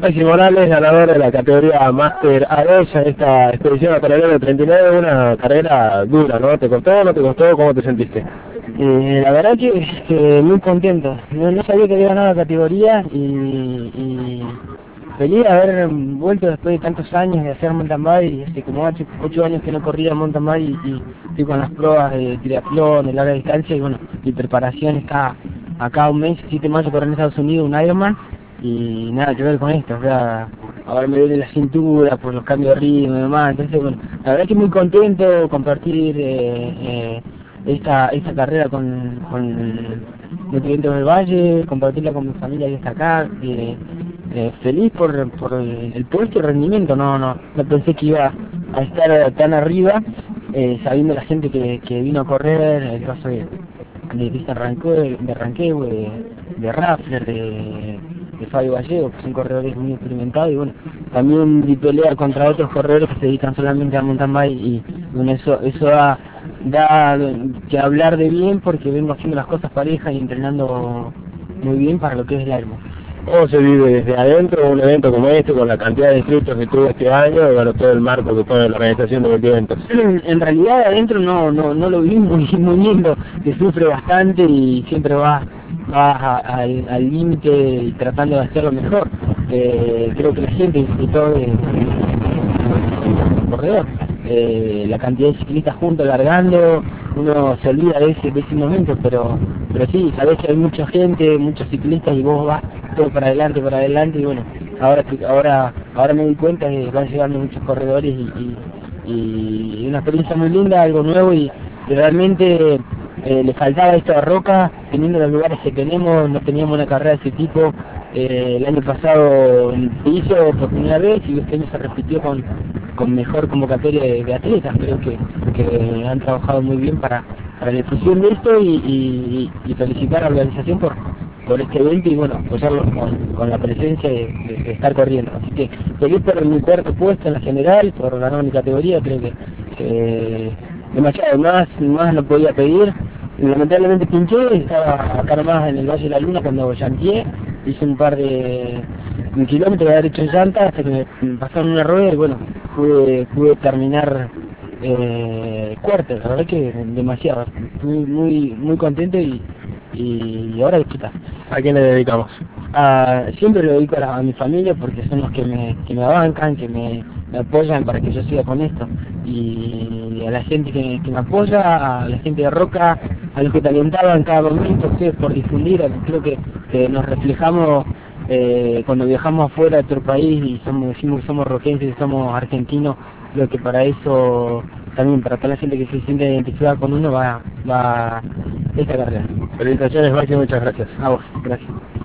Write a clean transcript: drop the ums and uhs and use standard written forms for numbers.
Maxi Morales, ganador de la categoría Master A2 en esta expedición a Paralelo 39, una carrera dura, ¿no? ¿Te costó o no te costó? ¿Cómo te sentiste? La verdad que muy contento. No sabía que había ganado la categoría y feliz de haber vuelto después de tantos años de hacer mountain bike. Hace como 8 años que no corría mountain bike y estoy con las pruebas de triatlón, de larga distancia y bueno, mi preparación está acá un mes, 7 de mayo correr en Estados Unidos un Ironman y nada que ver con esto, o sea, ahora me duele la cintura por los cambios de ritmo y demás, entonces bueno, la verdad que muy contento compartir esta carrera con Nutrientes del Valle, compartirla con mi familia que está acá, feliz por el puesto y rendimiento, no pensé que iba a estar tan arriba, sabiendo la gente que vino a correr, el caso de Cristian Ranqueo, de Raffler, de Fabio Gallego, que son corredores muy experimentados y bueno, también de pelear contra otros corredores que se dedican solamente a mountain bike y bueno, eso da que hablar de bien porque vengo haciendo las cosas parejas y entrenando muy bien para lo que es el Ironman. ¿Cómo se vive desde adentro un evento como este, con la cantidad de inscritos que tuvo este año y bueno, todo el marco que pone la organización de eventos? En realidad adentro no lo vi muy lindo, que sufre bastante y siempre vas al límite tratando de hacerlo mejor. Creo que la gente disfrutó de corredor. La cantidad de ciclistas juntos largando, uno se olvida de ese momento, pero sí, sabés que hay mucha gente, muchos ciclistas y vos vas todo para adelante y bueno, ahora me doy cuenta que van llegando muchos corredores y una experiencia muy linda, algo nuevo y realmente le faltaba esto a Roca, teniendo los lugares que tenemos, no teníamos una carrera de ese tipo. El año pasado se hizo por primera vez y este año se repitió con mejor convocatoria de atletas. Creo que han trabajado muy bien para la difusión de esto y felicitar a la organización por este evento y bueno, apoyarlo con la presencia de estar corriendo. Así que feliz por mi cuarto puesto en la general, por ganar mi categoría, creo que demasiado, más no podía pedir. Lamentablemente pinché, estaba acá nomás en el Valle de la Luna cuando llanteé, hice un kilómetro de haber hecho llanta hasta que me pasaron una rueda y bueno, pude terminar cuarto, la verdad que demasiado, estoy muy contento y ahora disfrutar. ¿A quién le dedicamos? Siempre lo dedico a mi familia porque son los que me bancan, que me apoyan para que yo siga con esto y a la gente que me apoya, a la gente de Roca, a los que te alentaban en cada momento, ustedes por difundir, creo que nos reflejamos cuando viajamos afuera de otro país y decimos que somos roquenses, que somos argentinos, creo que para eso también para toda la gente que se siente identificada con uno va esta carrera. Felicitaciones, Maxi, muchas gracias. A vos, gracias.